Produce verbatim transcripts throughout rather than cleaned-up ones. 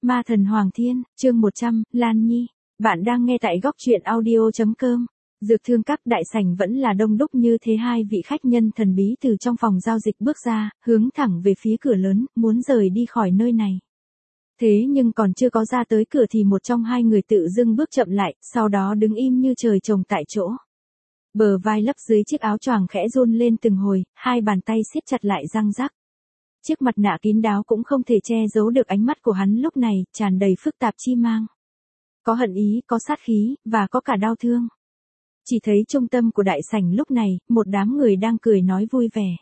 Ma thần Hoàng Thiên, chương một trăm, Lan Nhi. Bạn đang nghe tại góc truyện audio chấm com. Dược thương các đại sảnh vẫn là đông đúc như thế, hai vị khách nhân thần bí từ trong phòng giao dịch bước ra, hướng thẳng về phía cửa lớn, muốn rời đi khỏi nơi này. Thế nhưng còn chưa có ra tới cửa thì một trong hai người tự dưng bước chậm lại, sau đó đứng im như trời trồng tại chỗ. Bờ vai lấp dưới chiếc áo choàng khẽ run lên từng hồi, hai bàn tay siết chặt lại răng rắc. Chiếc mặt nạ kín đáo cũng không thể che giấu được ánh mắt của hắn lúc này, tràn đầy phức tạp chi mang. Có hận ý, có sát khí, và có cả đau thương. Chỉ thấy trung tâm của đại sảnh lúc này, một đám người đang cười nói vui vẻ.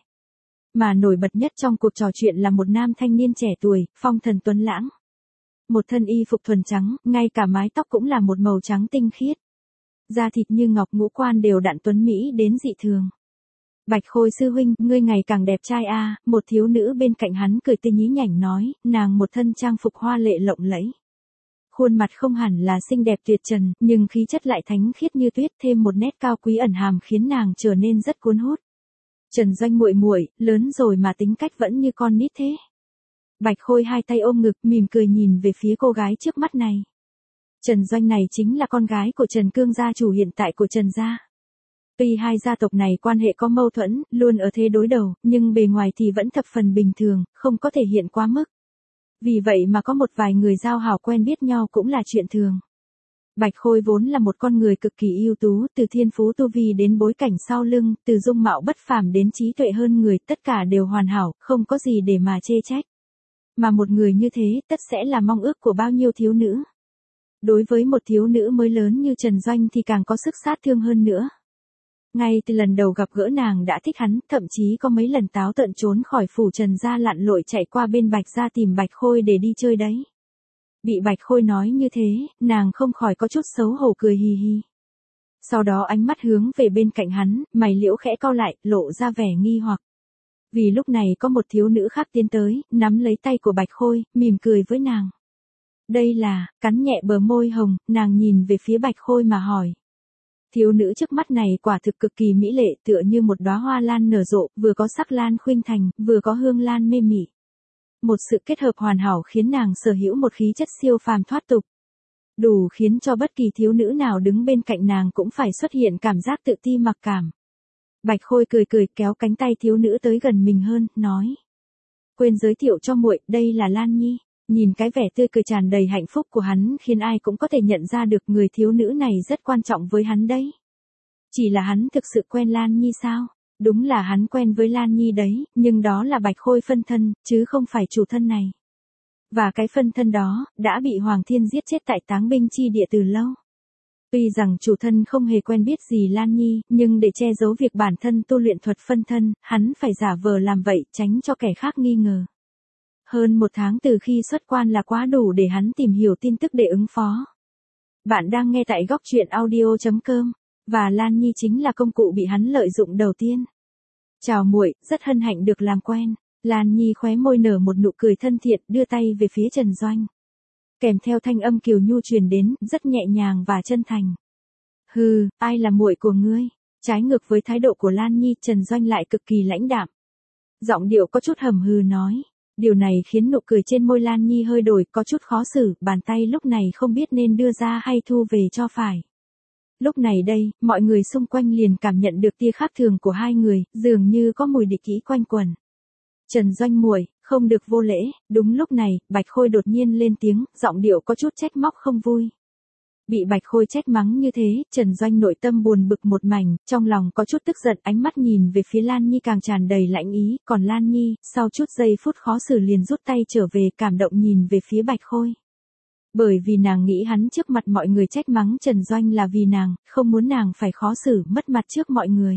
Mà nổi bật nhất trong cuộc trò chuyện là một nam thanh niên trẻ tuổi, phong thần tuấn lãng. Một thân y phục thuần trắng, ngay cả mái tóc cũng là một màu trắng tinh khiết. Da thịt như ngọc, ngũ quan đều đặn tuấn mỹ đến dị thường. Bạch Khôi sư huynh, ngươi ngày càng đẹp trai a, à, một thiếu nữ bên cạnh hắn cười tươi nhí nhảnh nói, nàng một thân trang phục hoa lệ lộng lẫy. Khuôn mặt không hẳn là xinh đẹp tuyệt trần, nhưng khí chất lại thánh khiết như tuyết, thêm một nét cao quý ẩn hàm khiến nàng trở nên rất cuốn hút. Trần Doanh muội muội, lớn rồi mà tính cách vẫn như con nít thế. Bạch Khôi hai tay ôm ngực, mỉm cười nhìn về phía cô gái trước mắt này. Trần Doanh này chính là con gái của Trần Cương gia chủ hiện tại của Trần gia. Tuy hai gia tộc này quan hệ có mâu thuẫn, luôn ở thế đối đầu, nhưng bề ngoài thì vẫn thập phần bình thường, không có thể hiện quá mức. Vì vậy mà có một vài người giao hảo quen biết nhau cũng là chuyện thường. Bạch Khôi vốn là một con người cực kỳ ưu tú, từ thiên phú tu vi đến bối cảnh sau lưng, từ dung mạo bất phàm đến trí tuệ hơn người, tất cả đều hoàn hảo, không có gì để mà chê trách. Mà một người như thế, tất sẽ là mong ước của bao nhiêu thiếu nữ. Đối với một thiếu nữ mới lớn như Trần Doanh thì càng có sức sát thương hơn nữa. Ngay từ lần đầu gặp gỡ nàng đã thích hắn, thậm chí có mấy lần táo tợn trốn khỏi phủ Trần gia lặn lội chạy qua bên Bạch gia tìm Bạch Khôi để đi chơi đấy. Bị Bạch Khôi nói như thế, nàng không khỏi có chút xấu hổ cười hì hì. Sau đó ánh mắt hướng về bên cạnh hắn, mày liễu khẽ cau lại, lộ ra vẻ nghi hoặc. Vì lúc này có một thiếu nữ khác tiến tới, nắm lấy tay của Bạch Khôi, mỉm cười với nàng. Đây là, cắn nhẹ bờ môi hồng, nàng nhìn về phía Bạch Khôi mà hỏi. Thiếu nữ trước mắt này quả thực cực kỳ mỹ lệ, tựa như một đóa hoa lan nở rộ, vừa có sắc lan khuynh thành, vừa có hương lan mê mị. Một sự kết hợp hoàn hảo khiến nàng sở hữu một khí chất siêu phàm thoát tục. Đủ khiến cho bất kỳ thiếu nữ nào đứng bên cạnh nàng cũng phải xuất hiện cảm giác tự ti mặc cảm. Bạch Khôi cười cười kéo cánh tay thiếu nữ tới gần mình hơn, nói. Quên giới thiệu cho muội, đây là Lan Nhi. Nhìn cái vẻ tươi cười tràn đầy hạnh phúc của hắn khiến ai cũng có thể nhận ra được người thiếu nữ này rất quan trọng với hắn đấy. Chỉ là hắn thực sự quen Lan Nhi sao? Đúng là hắn quen với Lan Nhi đấy, nhưng đó là Bạch Khôi phân thân, chứ không phải chủ thân này. Và cái phân thân đó, đã bị Hoàng Thiên giết chết tại táng binh chi địa từ lâu. Tuy rằng chủ thân không hề quen biết gì Lan Nhi, nhưng để che giấu việc bản thân tu luyện thuật phân thân, hắn phải giả vờ làm vậy, tránh cho kẻ khác nghi ngờ. Hơn một tháng từ khi xuất quan là quá đủ để hắn tìm hiểu tin tức để ứng phó. Bạn đang nghe tại góc truyện audio chấm com, và Lan Nhi chính là công cụ bị hắn lợi dụng đầu tiên. Chào muội, rất hân hạnh được làm quen. Lan Nhi khóe môi nở một nụ cười thân thiện, đưa tay về phía Trần Doanh. Kèm theo thanh âm kiều nhu truyền đến, rất nhẹ nhàng và chân thành. Hừ, ai là muội của ngươi? Trái ngược với thái độ của Lan Nhi, Trần Doanh lại cực kỳ lãnh đạm. Giọng điệu có chút hầm hừ nói. Điều này khiến nụ cười trên môi Lan Nhi hơi đổi, có chút khó xử, bàn tay lúc này không biết nên đưa ra hay thu về cho phải. Lúc này đây, mọi người xung quanh liền cảm nhận được tia khác thường của hai người, dường như có mùi địch ý quanh quẩn. Trần Doanh muội, không được vô lễ. Đúng lúc này, Bạch Khôi đột nhiên lên tiếng, giọng điệu có chút trách móc không vui. Bị Bạch Khôi trách mắng như thế, Trần Doanh nội tâm buồn bực một mảnh, trong lòng có chút tức giận, ánh mắt nhìn về phía Lan Nhi càng tràn đầy lãnh ý, còn Lan Nhi, sau chút giây phút khó xử liền rút tay trở về, cảm động nhìn về phía Bạch Khôi. Bởi vì nàng nghĩ hắn trước mặt mọi người trách mắng Trần Doanh là vì nàng, không muốn nàng phải khó xử, mất mặt trước mọi người.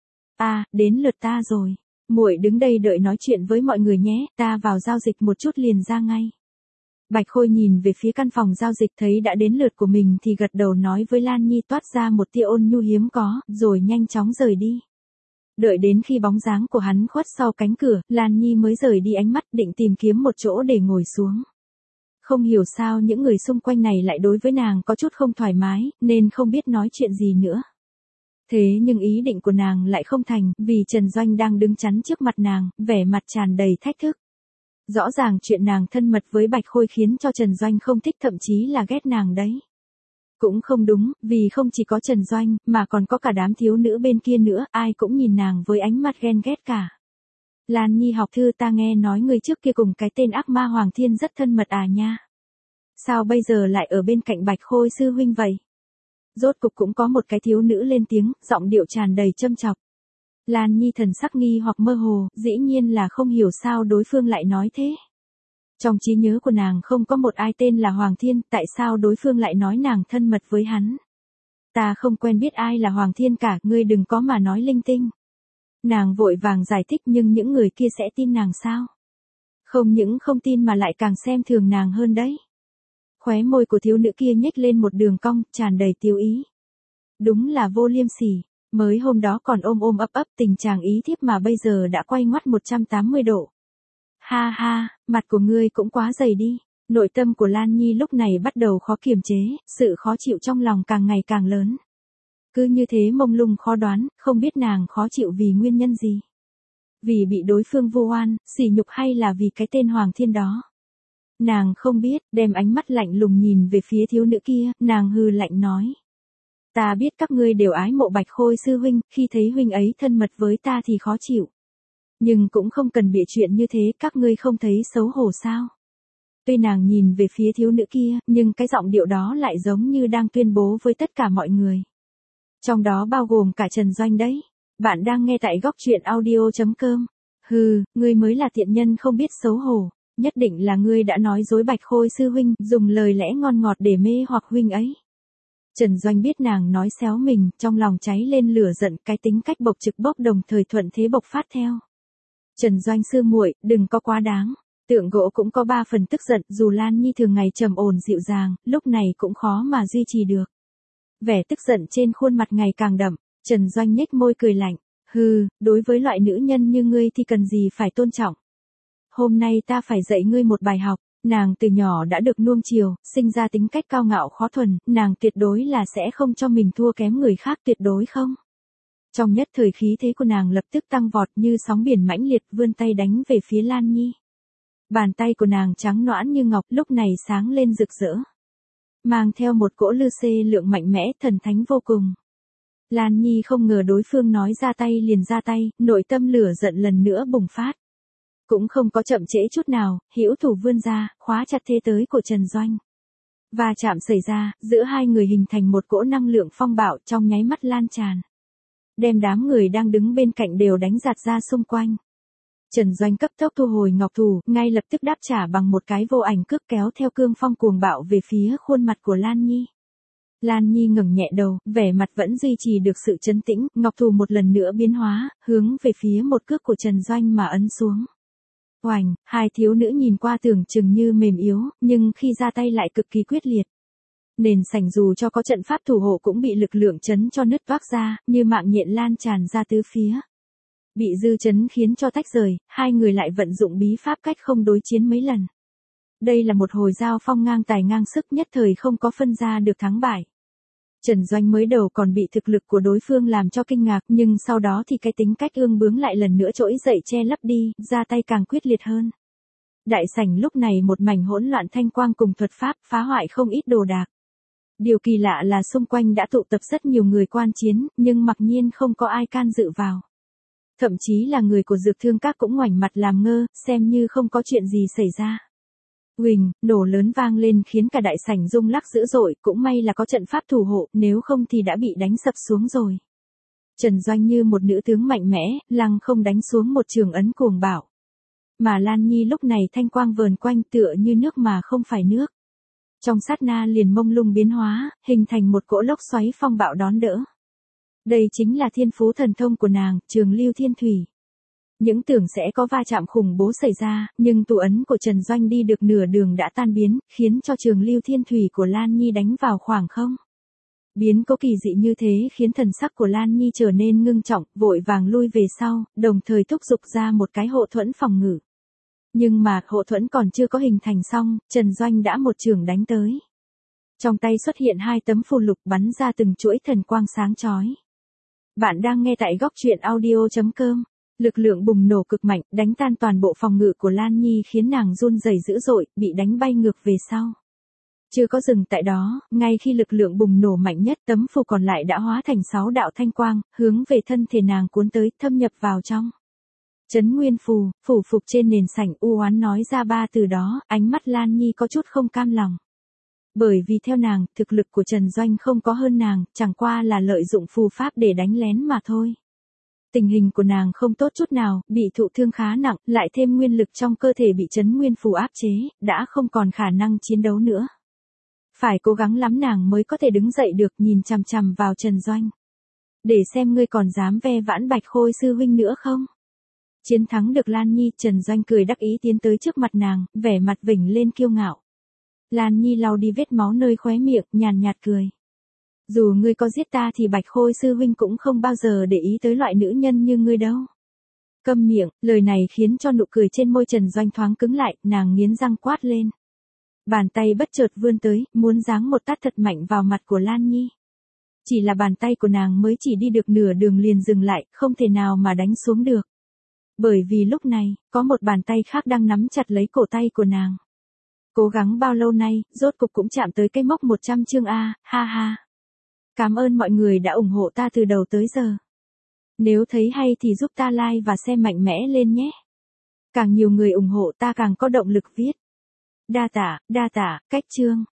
À, đến lượt ta rồi. Muội đứng đây đợi nói chuyện với mọi người nhé, ta vào giao dịch một chút liền ra ngay. Bạch Khôi nhìn về phía căn phòng giao dịch thấy đã đến lượt của mình thì gật đầu nói với Lan Nhi, toát ra một tia ôn nhu hiếm có, rồi nhanh chóng rời đi. Đợi đến khi bóng dáng của hắn khuất sau cánh cửa, Lan Nhi mới rời đi ánh mắt định tìm kiếm một chỗ để ngồi xuống. Không hiểu sao những người xung quanh này lại đối với nàng có chút không thoải mái, nên không biết nói chuyện gì nữa. Thế nhưng ý định của nàng lại không thành, vì Trần Doanh đang đứng chắn trước mặt nàng, vẻ mặt tràn đầy thách thức. Rõ ràng chuyện nàng thân mật với Bạch Khôi khiến cho Trần Doanh không thích, thậm chí là ghét nàng đấy. Cũng không đúng, vì không chỉ có Trần Doanh, mà còn có cả đám thiếu nữ bên kia nữa, ai cũng nhìn nàng với ánh mắt ghen ghét cả. Lan Nhi học thư, ta nghe nói người trước kia cùng cái tên ác ma Hoàng Thiên rất thân mật à nha. Sao bây giờ lại ở bên cạnh Bạch Khôi sư huynh vậy? Rốt cục cũng có một cái thiếu nữ lên tiếng, giọng điệu tràn đầy châm chọc. Lan Nhi thần sắc nghi hoặc mơ hồ, dĩ nhiên là không hiểu sao đối phương lại nói thế. Trong trí nhớ của nàng không có một ai tên là Hoàng Thiên, tại sao đối phương lại nói nàng thân mật với hắn? Ta không quen biết ai là Hoàng Thiên cả, ngươi đừng có mà nói linh tinh. Nàng vội vàng giải thích, nhưng những người kia sẽ tin nàng sao? Không những không tin mà lại càng xem thường nàng hơn đấy. Khóe môi của thiếu nữ kia nhếch lên một đường cong, tràn đầy tiêu ý. Đúng là vô liêm sỉ, mới hôm đó còn ôm ôm ấp ấp tình chàng ý thiếp mà bây giờ đã quay ngoắt một trăm tám mươi độ. Ha ha, mặt của ngươi cũng quá dày đi. Nội tâm của Lan Nhi lúc này bắt đầu khó kiềm chế, sự khó chịu trong lòng càng ngày càng lớn. Cứ như thế mông lung khó đoán, không biết nàng khó chịu vì nguyên nhân gì. Vì bị đối phương vu oan, sỉ nhục hay là vì cái tên Hoàng Thiên đó. Nàng không biết, đem ánh mắt lạnh lùng nhìn về phía thiếu nữ kia, nàng hừ lạnh nói. Ta biết các ngươi đều ái mộ Bạch Khôi sư huynh, khi thấy huynh ấy thân mật với ta thì khó chịu. Nhưng cũng không cần bịa chuyện như thế, các ngươi không thấy xấu hổ sao? Tuy nàng nhìn về phía thiếu nữ kia, nhưng cái giọng điệu đó lại giống như đang tuyên bố với tất cả mọi người. Trong đó bao gồm cả Trần Doanh đấy. Bạn đang nghe tại góc truyện audio chấm com. Hừ, ngươi mới là tiện nhân không biết xấu hổ. Nhất định là ngươi đã nói dối Bạch Khôi sư huynh, dùng lời lẽ ngon ngọt để mê hoặc huynh ấy. Trần Doanh biết nàng nói xéo mình, trong lòng cháy lên lửa giận, cái tính cách bộc trực bốc đồng thời thuận thế bộc phát theo. Trần Doanh sư muội, đừng có quá đáng. Tượng gỗ cũng có ba phần tức giận, dù Lan Nhi thường ngày trầm ổn dịu dàng, lúc này cũng khó mà duy trì được. Vẻ tức giận trên khuôn mặt ngày càng đậm, Trần Doanh nhếch môi cười lạnh. Hừ, đối với loại nữ nhân như ngươi thì cần gì phải tôn trọng. Hôm nay ta phải dạy ngươi một bài học. Nàng từ nhỏ đã được nuông chiều, sinh ra tính cách cao ngạo khó thuần, nàng tuyệt đối là sẽ không cho mình thua kém người khác, tuyệt đối không. Trong nhất thời khí thế của nàng lập tức tăng vọt như sóng biển mãnh liệt, vươn tay đánh về phía Lan Nhi. Bàn tay của nàng trắng nõn như ngọc, lúc này sáng lên rực rỡ. Mang theo một cỗ lư xê lượng mạnh mẽ, thần thánh vô cùng. Lan Nhi không ngờ đối phương nói ra tay liền ra tay, nội tâm lửa giận lần nữa bùng phát. Cũng không có chậm trễ chút nào, hữu thủ vươn ra, khóa chặt thế tới của Trần Doanh. Và chạm xảy ra, giữa hai người hình thành một cỗ năng lượng phong bạo trong nháy mắt lan tràn. Đem đám người đang đứng bên cạnh đều đánh giạt ra xung quanh. Trần Doanh cấp tốc thu hồi ngọc thủ, ngay lập tức đáp trả bằng một cái vô ảnh cước kéo theo cương phong cuồng bạo về phía khuôn mặt của Lan Nhi. Lan Nhi ngẩng nhẹ đầu, vẻ mặt vẫn duy trì được sự trấn tĩnh, ngọc thủ một lần nữa biến hóa, hướng về phía một cước của Trần Doanh mà ấn xuống. Oành, hai thiếu nữ nhìn qua tưởng chừng như mềm yếu, nhưng khi ra tay lại cực kỳ quyết liệt. Nền sảnh dù cho có trận pháp thủ hộ cũng bị lực lượng chấn cho nứt toác ra, như mạng nhện lan tràn ra tứ phía. Bị dư chấn khiến cho tách rời, hai người lại vận dụng bí pháp cách không đối chiến mấy lần. Đây là một hồi giao phong ngang tài ngang sức, nhất thời không có phân ra được thắng bại. Trần Doanh mới đầu còn bị thực lực của đối phương làm cho kinh ngạc, nhưng sau đó thì cái tính cách ương bướng lại lần nữa trỗi dậy che lấp đi, ra tay càng quyết liệt hơn. Đại sảnh lúc này một mảnh hỗn loạn thanh quang cùng thuật pháp, phá hoại không ít đồ đạc. Điều kỳ lạ là xung quanh đã tụ tập rất nhiều người quan chiến, nhưng mặc nhiên không có ai can dự vào. Thậm chí là người của Dược Thương Các cũng ngoảnh mặt làm ngơ, xem như không có chuyện gì xảy ra. Huỳnh, nổ lớn vang lên khiến cả đại sảnh rung lắc dữ dội, cũng may là có trận pháp thủ hộ, nếu không thì đã bị đánh sập xuống rồi. Trần Doanh như một nữ tướng mạnh mẽ, lăng không đánh xuống một trường ấn cuồng bạo. Mà Lan Nhi lúc này thanh quang vờn quanh tựa như nước mà không phải nước. Trong sát na liền mông lung biến hóa, hình thành một cỗ lốc xoáy phong bạo đón đỡ. Đây chính là thiên phú thần thông của nàng, Trường Lưu Thiên Thủy. Những tưởng sẽ có va chạm khủng bố xảy ra, nhưng tụ ấn của Trần Doanh đi được nửa đường đã tan biến, khiến cho Trường Lưu Thiên Thủy của Lan Nhi đánh vào khoảng không. Biến cố kỳ dị như thế khiến thần sắc của Lan Nhi trở nên ngưng trọng, vội vàng lui về sau, đồng thời thúc giục ra một cái hộ thuẫn phòng ngự. Nhưng mà hộ thuẫn còn chưa có hình thành xong, Trần Doanh đã một chưởng đánh tới. Trong tay xuất hiện hai tấm phù lục bắn ra từng chuỗi thần quang sáng chói. Bạn đang nghe tại góc truyện audio chấm com. Lực lượng bùng nổ cực mạnh, đánh tan toàn bộ phòng ngự của Lan Nhi khiến nàng run rẩy dữ dội, bị đánh bay ngược về sau. Chưa có dừng tại đó, ngay khi lực lượng bùng nổ mạnh nhất, tấm phù còn lại đã hóa thành sáu đạo thanh quang, hướng về thân thể nàng cuốn tới, thâm nhập vào trong. Trấn Nguyên Phù, phủ phục trên nền sảnh, u oán nói ra ba từ đó, ánh mắt Lan Nhi có chút không cam lòng. Bởi vì theo nàng, thực lực của Trần Doanh không có hơn nàng, chẳng qua là lợi dụng phù pháp để đánh lén mà thôi. Tình hình của nàng không tốt chút nào, bị thụ thương khá nặng, lại thêm nguyên lực trong cơ thể bị Trấn Nguyên Phù áp chế, đã không còn khả năng chiến đấu nữa. Phải cố gắng lắm nàng mới có thể đứng dậy được, nhìn chằm chằm vào Trần Doanh. Để xem ngươi còn dám ve vãn Bạch Khôi sư huynh nữa không? Chiến thắng được Lan Nhi, Trần Doanh cười đắc ý tiến tới trước mặt nàng, vẻ mặt vểnh lên kiêu ngạo. Lan Nhi lau đi vết máu nơi khóe miệng, nhàn nhạt cười. Dù ngươi có giết ta thì Bạch Khôi sư huynh cũng không bao giờ để ý tới loại nữ nhân như ngươi đâu. Câm miệng, lời này khiến cho nụ cười trên môi Trần Doanh thoáng cứng lại, nàng nghiến răng quát lên. Bàn tay bất chợt vươn tới, muốn giáng một tát thật mạnh vào mặt của Lan Nhi. Chỉ là bàn tay của nàng mới chỉ đi được nửa đường liền dừng lại, không thể nào mà đánh xuống được. Bởi vì lúc này, có một bàn tay khác đang nắm chặt lấy cổ tay của nàng. Cố gắng bao lâu nay, rốt cục cũng chạm tới cái mốc một trăm chương A, ha ha. Cảm ơn mọi người đã ủng hộ ta từ đầu tới giờ. Nếu thấy hay thì giúp ta like và xem mạnh mẽ lên nhé. Càng nhiều người ủng hộ ta càng có động lực viết. Đa tả, đa tả, cách chương.